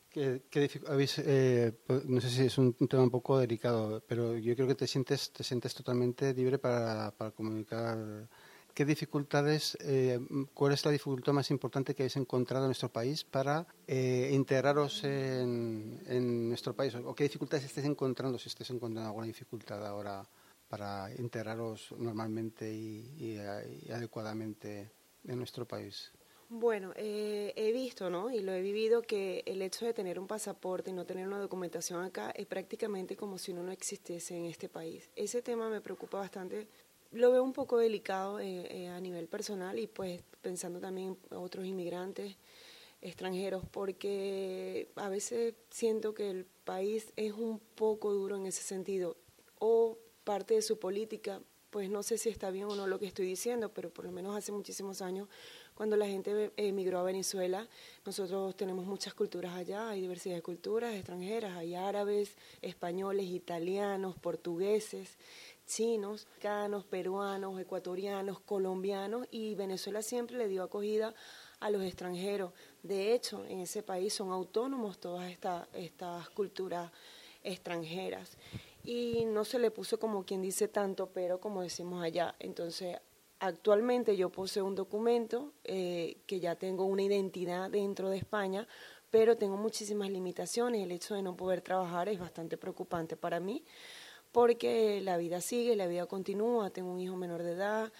No sé si es un tema un poco delicado, pero yo creo que te sientes totalmente libre para comunicar. ¿Qué dificultades, cuál es la dificultad más importante que habéis encontrado en nuestro país para integraros en nuestro país? ¿O qué dificultades estáis encontrando, si estáis encontrando alguna dificultad ahora para integraros normalmente y adecuadamente en nuestro país? Bueno, he visto, ¿no? Y lo he vivido, que el hecho de tener un pasaporte y no tener una documentación acá es prácticamente como si uno no existiese en este país. Ese tema me preocupa bastante. Lo veo un poco delicado a nivel personal y pues pensando también en otros inmigrantes extranjeros, porque a veces siento que el país es un poco duro en ese sentido, o parte de su política, pues no sé si está bien o no lo que estoy diciendo, pero por lo menos hace muchísimos años, cuando la gente emigró a Venezuela, nosotros tenemos muchas culturas allá, hay diversidad de culturas extranjeras, hay árabes, españoles, italianos, portugueses, chinos, mexicanos, peruanos, ecuatorianos, colombianos, y Venezuela siempre le dio acogida a los extranjeros. De hecho, en ese país son autónomos todas estas culturas extranjeras y no se le puso, como quien dice, tanto pero como decimos allá. Entonces, actualmente yo poseo un documento que ya tengo una identidad dentro de España, pero tengo muchísimas limitaciones. El hecho de no poder trabajar es bastante preocupante para mí, porque la vida sigue, la vida continúa, tengo un hijo menor de edad,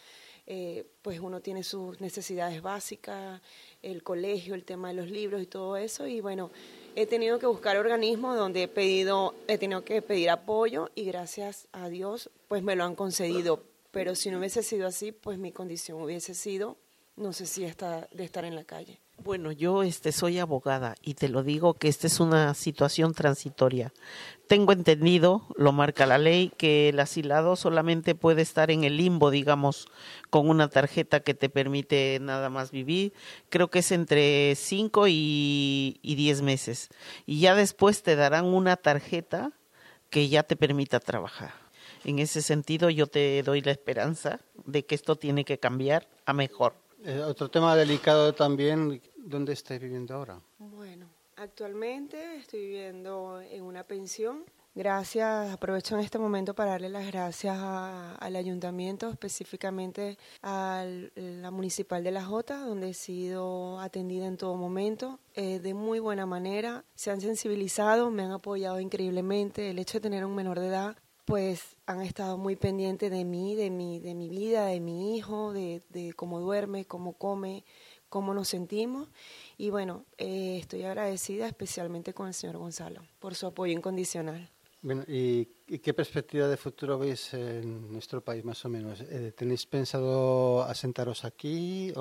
pues uno tiene sus necesidades básicas, el colegio, el tema de los libros y todo eso, y bueno, he tenido que buscar organismos donde he tenido que pedir apoyo y gracias a Dios pues me lo han concedido, pero si no hubiese sido así, pues mi condición hubiese sido, no sé si de estar en la calle. Bueno, yo soy abogada y te lo digo que esta es una situación transitoria. Tengo entendido, lo marca la ley, que el asilado solamente puede estar en el limbo, digamos, con una tarjeta que te permite nada más vivir. Creo que es entre 5 y 10 meses. Y ya después te darán una tarjeta que ya te permita trabajar. En ese sentido, yo te doy la esperanza de que esto tiene que cambiar a mejor. Otro tema delicado también, ¿dónde estás viviendo ahora? Bueno, actualmente estoy viviendo en una pensión. Gracias, aprovecho en este momento para darle las gracias al ayuntamiento, específicamente a la municipal de La Jota, donde he sido atendida en todo momento, de muy buena manera. Se han sensibilizado, me han apoyado increíblemente. El hecho de tener un menor de edad, pues han estado muy pendientes de mí, de mi vida, de mi hijo, de cómo duerme, cómo come, cómo nos sentimos. Y bueno, estoy agradecida especialmente con el señor Gonzalo por su apoyo incondicional. Bueno, ¿y qué perspectiva de futuro veis en nuestro país más o menos? ¿Tenéis pensado asentaros aquí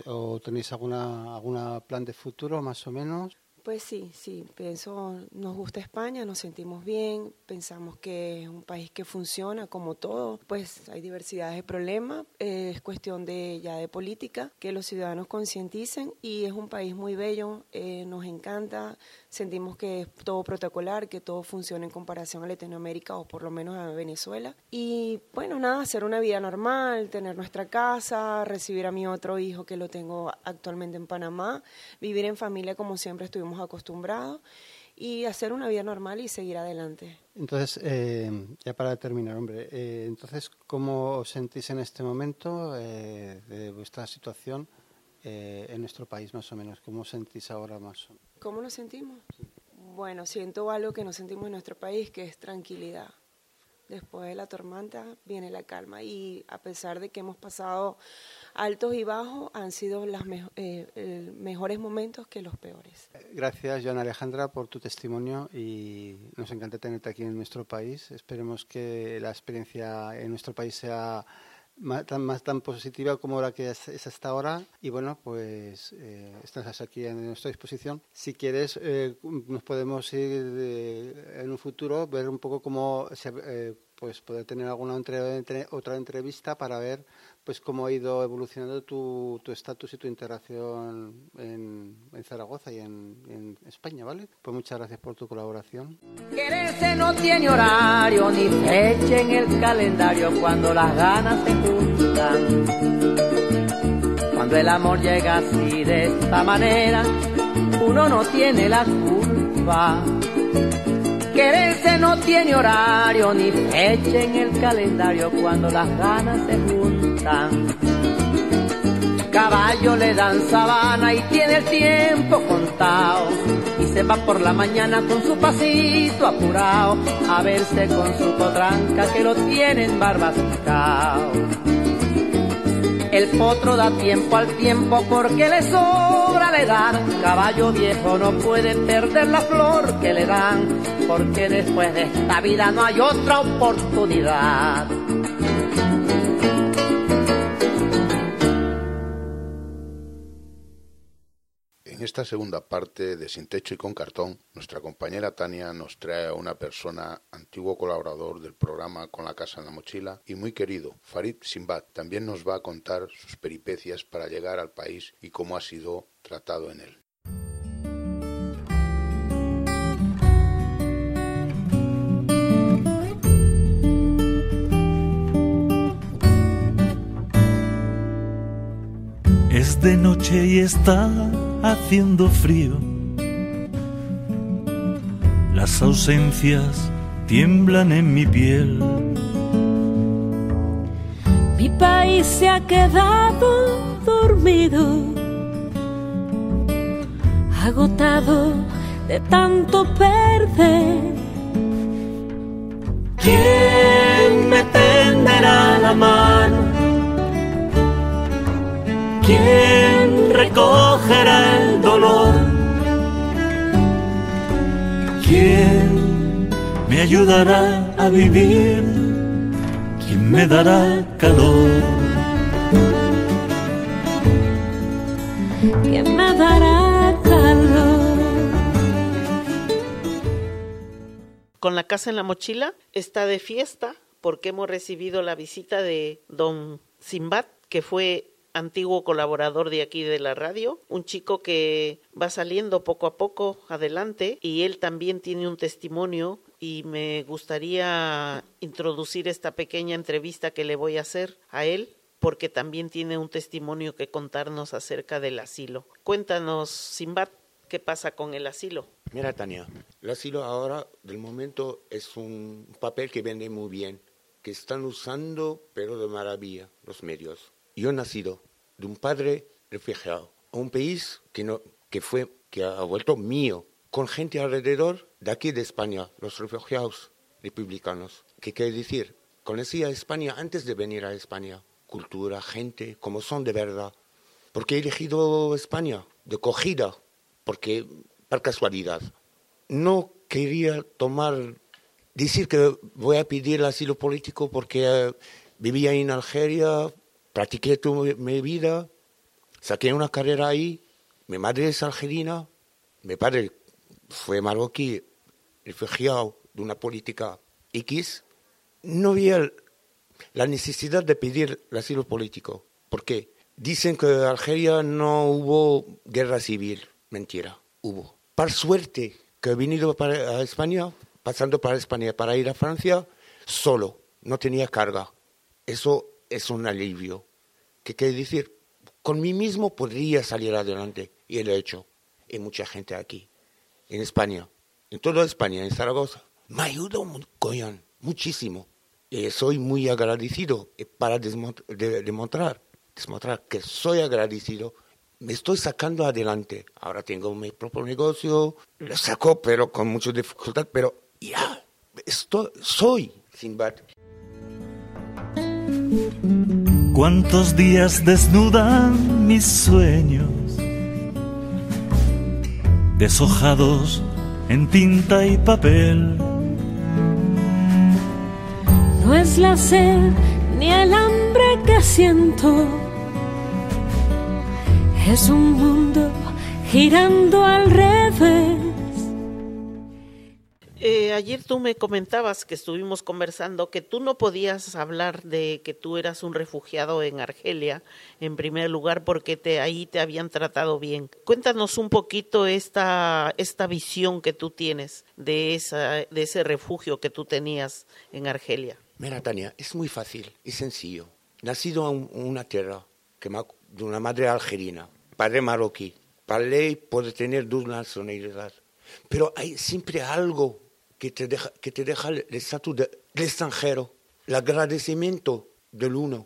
o tenéis alguna plan de futuro más o menos? Pues sí, pienso, nos gusta España, nos sentimos bien, pensamos que es un país que funciona como todo, pues hay diversidad de problemas, es cuestión de política, que los ciudadanos concienticen y es un país muy bello, nos encanta, sentimos que es todo protocolar, que todo funciona en comparación a Latinoamérica o por lo menos a Venezuela. Y bueno, nada, hacer una vida normal, tener nuestra casa, recibir a mi otro hijo que lo tengo actualmente en Panamá, vivir en familia como siempre estuvimos acostumbrados y hacer una vida normal y seguir adelante. Entonces, ya para terminar, hombre, entonces, ¿cómo os sentís en este momento de vuestra situación en nuestro país más o menos? ¿Cómo os sentís ahora más o menos? ¿Cómo nos sentimos? Bueno, siento algo que no sentimos en nuestro país, que es tranquilidad. Después de la tormenta viene la calma y a pesar de que hemos pasado altos y bajos, han sido los mejores momentos que los peores. Gracias, Joana Alejandra, por tu testimonio y nos encanta tenerte aquí en nuestro país. Esperemos que la experiencia en nuestro país sea tan positiva como la que es hasta ahora y bueno, pues estás aquí a nuestra disposición. Si quieres, nos podemos ir en un futuro, ver un poco cómo pues poder tener alguna otra entrevista para ver pues cómo ha ido evolucionando tu estatus y tu integración en Zaragoza y en España, ¿vale? Pues muchas gracias por tu colaboración. Quererse no tiene horario ni fecha en el calendario cuando las ganas se juntan. Cuando el amor llega así de esta manera, uno no tiene la culpa. Quererse no tiene horario ni fecha en el calendario cuando las ganas se juntan. Caballo le dan sabana y tiene el tiempo contado y se va por la mañana con su pasito apurado a verse con su potranca que lo tienen barbascao. El potro da tiempo al tiempo porque le sobra la edad. Caballo viejo no puede perder la flor que le dan, porque después de esta vida no hay otra oportunidad. En esta segunda parte de Sin Techo y con Cartón, nuestra compañera Tania nos trae a una persona, antiguo colaborador del programa Con la Casa en la Mochila y muy querido, Farid Simbad. También nos va a contar sus peripecias para llegar al país y cómo ha sido tratado en él. Es de noche y está haciendo frío. Las ausencias tiemblan en mi piel. Mi país se ha quedado dormido, agotado de tanto perder. ¿Quién me tenderá la mano ¿Quién recogerá el dolor? ¿Quién me ayudará a vivir? ¿Quién me dará calor? ¿Quién me dará calor? Con la casa en la mochila está de fiesta porque hemos recibido la visita de don Sinbad, que fue antiguo colaborador de aquí de la radio, un chico que va saliendo poco a poco adelante, y él también tiene un testimonio, y me gustaría introducir esta pequeña entrevista que le voy a hacer a él, porque también tiene un testimonio que contarnos acerca del asilo. Cuéntanos, Sinbad, ¿qué pasa con el asilo? Mira, Tania, el asilo ahora, del momento, es un papel que vende muy bien, que están usando, pero de maravilla, los medios. Yo he nacido de un padre refugiado, a un país que ha vuelto mío, con gente alrededor de aquí de España, los refugiados republicanos. ¿Qué quiere decir? Conocí a España antes de venir a España. Cultura, gente, como son de verdad. ¿Por qué he elegido España? De cogida, porque por casualidad. No quería decir que voy a pedir el asilo político porque vivía en Algeria, practiqué toda mi vida, saqué una carrera ahí, mi madre es algerina, mi padre fue marroquí, refugiado de una política X. No había la necesidad de pedir el asilo político. ¿Por qué? Dicen que en Algeria no hubo guerra civil. Mentira, hubo. Por suerte que he venido a España, pasando para España para ir a Francia, solo, no tenía carga. Eso es un alivio. ¿Qué quiere decir? Con mí mismo podría salir adelante, y lo he hecho. Hay mucha gente aquí, en España, en toda España, en Zaragoza. Me ayudó muchísimo. Y soy muy agradecido para demostrar que soy agradecido. Me estoy sacando adelante. Ahora tengo mi propio negocio, lo saco, pero con mucha dificultad, pero ya, soy Sinbad. ¿Cuántos días desnudan mis sueños? Deshojados en tinta y papel. No es la sed ni el hambre que siento, es un mundo girando al revés. Ayer tú me comentabas, que estuvimos conversando, que tú no podías hablar de que tú eras un refugiado en Argelia, en primer lugar, porque ahí te habían tratado bien. Cuéntanos un poquito esta visión que tú tienes de ese refugio que tú tenías en Argelia. Mira, Tania, es muy fácil y sencillo. Nacido en una tierra de una madre algerina, padre marroquí. Para ley puede tener dos nacionalidades, pero hay siempre algo que te deja el estatus del extranjero, el agradecimiento del uno.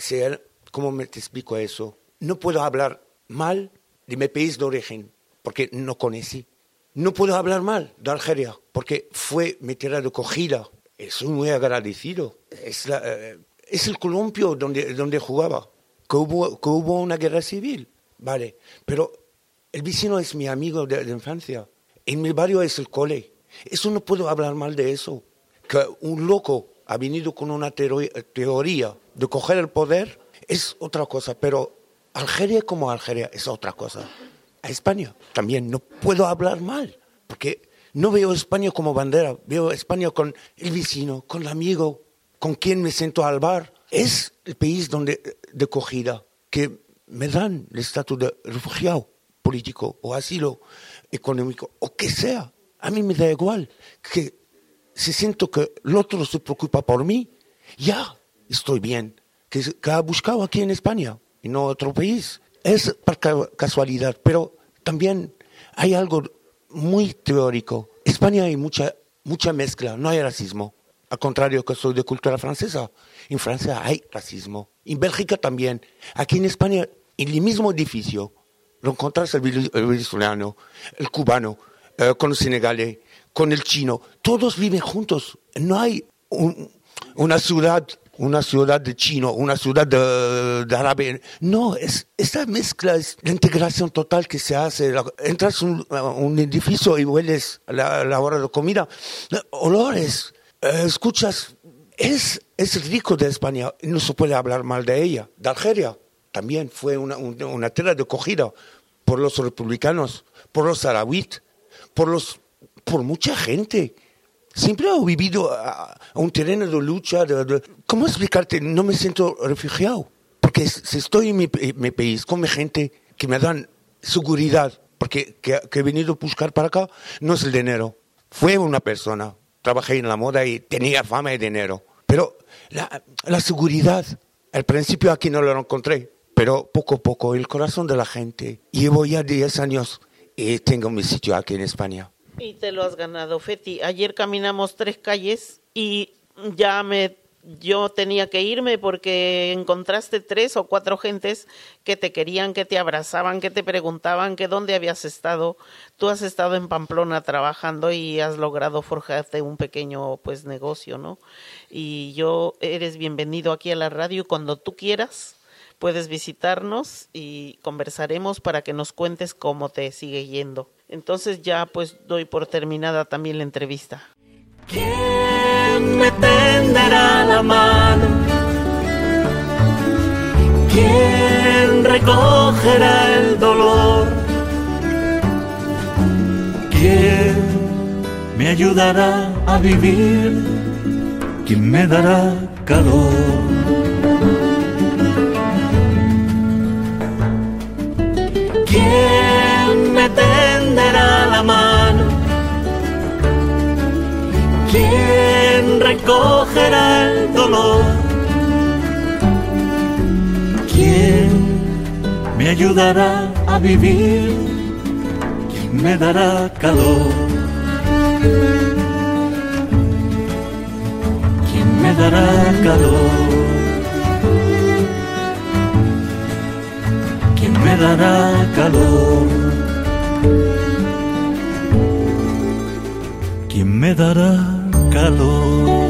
¿Cómo te explico eso? No puedo hablar mal de mi país de origen, porque no conocí. No puedo hablar mal de Algeria, porque fue mi tierra de acogida. Soy muy agradecido. Es el columpio donde jugaba, que hubo una guerra civil, ¿vale? Pero el vecino es mi amigo de infancia. En mi barrio es el cole. Eso no puedo hablar mal de eso. Que un loco ha venido con una teoría de coger el poder es otra cosa, pero Algeria como Algeria es otra cosa. A España también no puedo hablar mal, porque no veo España como bandera, veo España con el vecino, con el amigo, con quien me siento al bar. Es el país de acogida, que me dan el estatus de refugiado político o asilo económico, o que sea. A mí me da igual, que si siento que el otro se preocupa por mí, ya estoy bien. Que ha buscado aquí en España y no otro país. Es por casualidad, pero también hay algo muy teórico. En España hay mucha mezcla, no hay racismo. Al contrario, que soy de cultura francesa. En Francia hay racismo. En Bélgica también. Aquí en España, en el mismo edificio, lo encontrás el venezolano, el cubano, con el senegalés, con el chino. Todos viven juntos. No hay una ciudad una ciudad de chino, una ciudad de árabe. No, esta mezcla es la integración total que se hace. Entras a un edificio y hueles la hora de comida, olores, escuchas. Es rico de España, no se puede hablar mal de ella. De Algeria también fue una tierra de acogida por los republicanos, por los saharauis, por mucha gente. Siempre he vivido a un terreno de lucha. ¿Cómo explicarte? No me siento refugiado. Porque si estoy en mi país con mi gente que me dan seguridad, porque que he venido a buscar para acá, no es el dinero. Fue una persona. Trabajé en la moda y tenía fama y dinero. Pero la seguridad, al principio aquí no lo encontré. Pero poco a poco, el corazón de la gente. Llevo ya 10 años y tengo mi sitio aquí en España. Y te lo has ganado, Feti. Ayer caminamos 3 calles y yo tenía que irme porque encontraste 3 o 4 gentes que te querían, que te abrazaban, que te preguntaban que dónde habías estado. Tú has estado en Pamplona trabajando y has logrado forjarte un pequeño negocio, ¿no? Y eres bienvenido aquí a la radio cuando tú quieras. Puedes visitarnos y conversaremos para que nos cuentes cómo te sigue yendo. Entonces ya doy por terminada también la entrevista. ¿Quién me tenderá la mano? ¿Quién recogerá el dolor? ¿Quién me ayudará a vivir? ¿Quién me dará calor? ¿Quién me tenderá la mano? ¿Quién recogerá el dolor? ¿Quién me ayudará a vivir? ¿Quién me dará calor? ¿Quién me dará calor? ¿Quién me dará calor? ¿Quién me dará calor?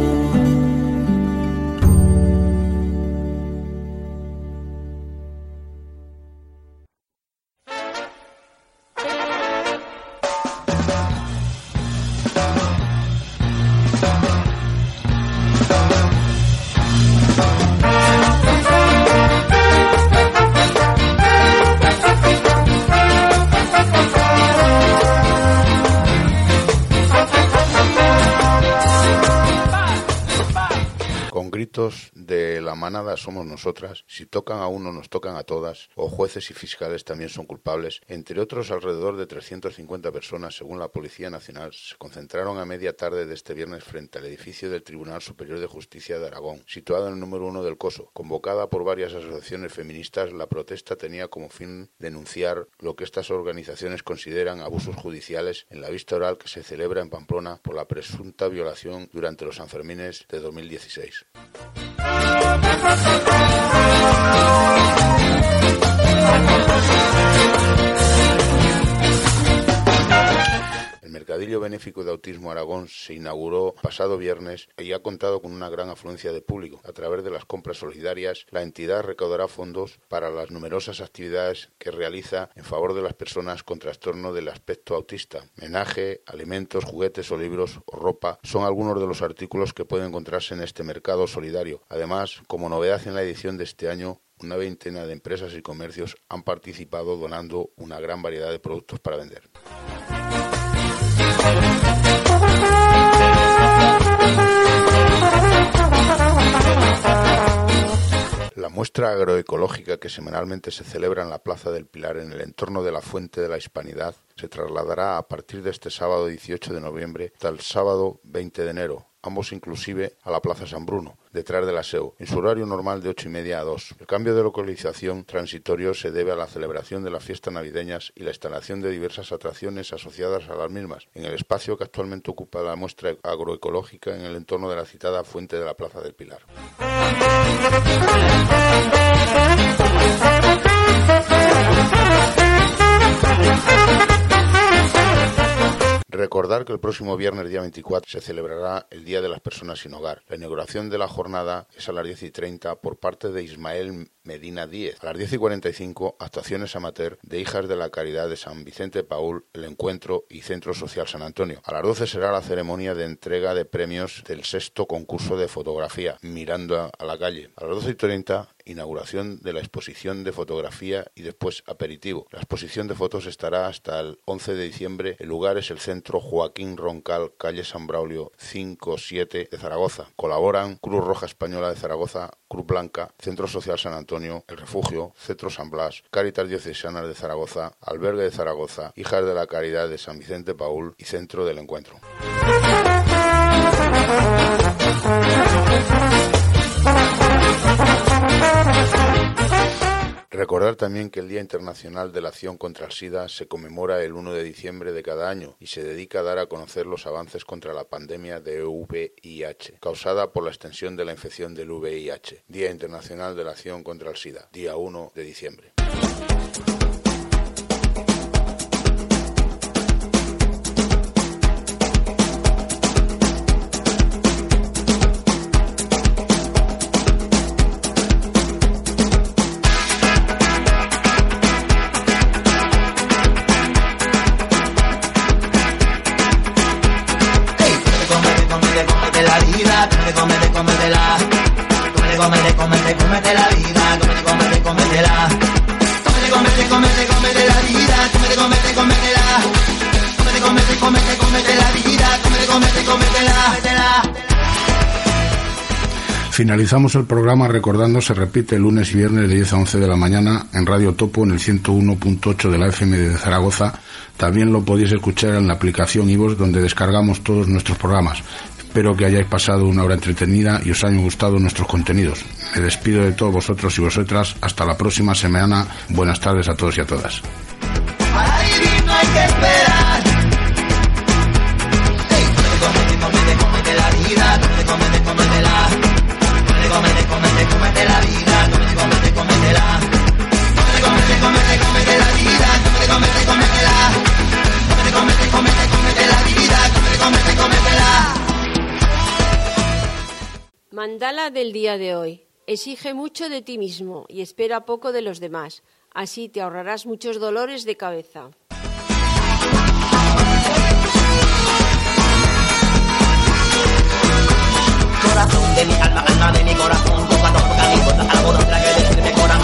De la manada somos nosotras, si tocan a uno nos tocan a todas, o jueces y fiscales también son culpables. Entre otros, alrededor de 350 personas, según la Policía Nacional, se concentraron a media tarde de este viernes frente al edificio del Tribunal Superior de Justicia de Aragón, situado en el número 1 del Coso. Convocada por varias asociaciones feministas, la protesta tenía como fin denunciar lo que estas organizaciones consideran abusos judiciales en la vista oral que se celebra en Pamplona por la presunta violación durante los Sanfermines de 2016. El Mercadillo Benéfico de Autismo Aragón se inauguró pasado viernes y ha contado con una gran afluencia de público. A través de las compras solidarias, la entidad recaudará fondos para las numerosas actividades que realiza en favor de las personas con trastorno del aspecto autista. Menaje, alimentos, juguetes o libros o ropa son algunos de los artículos que pueden encontrarse en este mercado solidario. Además, como novedad en la edición de este año, una veintena de empresas y comercios han participado donando una gran variedad de productos para vender. La muestra agroecológica que semanalmente se celebra en la Plaza del Pilar en el entorno de la Fuente de la Hispanidad se trasladará a partir de este sábado 18 de noviembre hasta el sábado 20 de enero, ambos inclusive a la Plaza San Bruno, detrás del Aseo, en su horario normal de 8:30 a 2. El cambio de localización transitorio se debe a la celebración de las fiestas navideñas y la instalación de diversas atracciones asociadas a las mismas, en el espacio que actualmente ocupa la muestra agroecológica en el entorno de la citada Fuente de la Plaza del Pilar. Recordar Recordar que el próximo viernes, día 24, se celebrará el Día de las Personas Sin Hogar. La inauguración de la jornada es a las 10:30 por parte de Ismael Medina Díez. A las 10:45, actuaciones amateur de Hijas de la Caridad de San Vicente Paúl, El Encuentro y Centro Social San Antonio. A las 12 será la ceremonia de entrega de premios del 6º concurso de fotografía, Mirando a la Calle. A las 12:30, inauguración de la exposición de fotografía y después aperitivo. La exposición de fotos estará hasta el 11 de diciembre. El lugar es el Centro Joaquín Roncal, calle San Braulio 5-7 de Zaragoza. Colaboran Cruz Roja Española de Zaragoza, Cruz Blanca, Centro Social San Antonio, El Refugio, Centro San Blas, Cáritas Diocesanas de Zaragoza, Albergue de Zaragoza, Hijas de la Caridad de San Vicente Paúl y Centro del Encuentro. Recordar también que el Día Internacional de la Acción contra el SIDA se conmemora el 1 de diciembre de cada año y se dedica a dar a conocer los avances contra la pandemia de VIH, causada por la extensión de la infección del VIH. Día Internacional de la Acción contra el SIDA, día 1 de diciembre. Cómete la vida, cómetela. Cómete la vida, cómetela. Cómete la vida, cómetela. Finalizamos el programa recordando, se repite lunes y viernes de 10 a 11 de la mañana en Radio Topo en el 101.8 de la FM de Zaragoza. También lo podéis escuchar en la aplicación iVoox, donde descargamos todos nuestros programas. Espero que hayáis pasado una hora entretenida y os hayan gustado nuestros contenidos. Me despido de todos vosotros y vosotras. Hasta la próxima semana. Buenas tardes a todos y a todas. Para vivir no hay que esperar. Cómete la vida, cómetela. Cómete la vida, cómetela. Cómete la vida, cómetela. Cómete la vida, cómetela. Mandala del día de hoy. Exige mucho de ti mismo y espera poco de los demás. Así te ahorrarás muchos dolores de cabeza. Corazón de mi alma, alma de mi corazón, poco a poco, algodón, traje de mi corazón.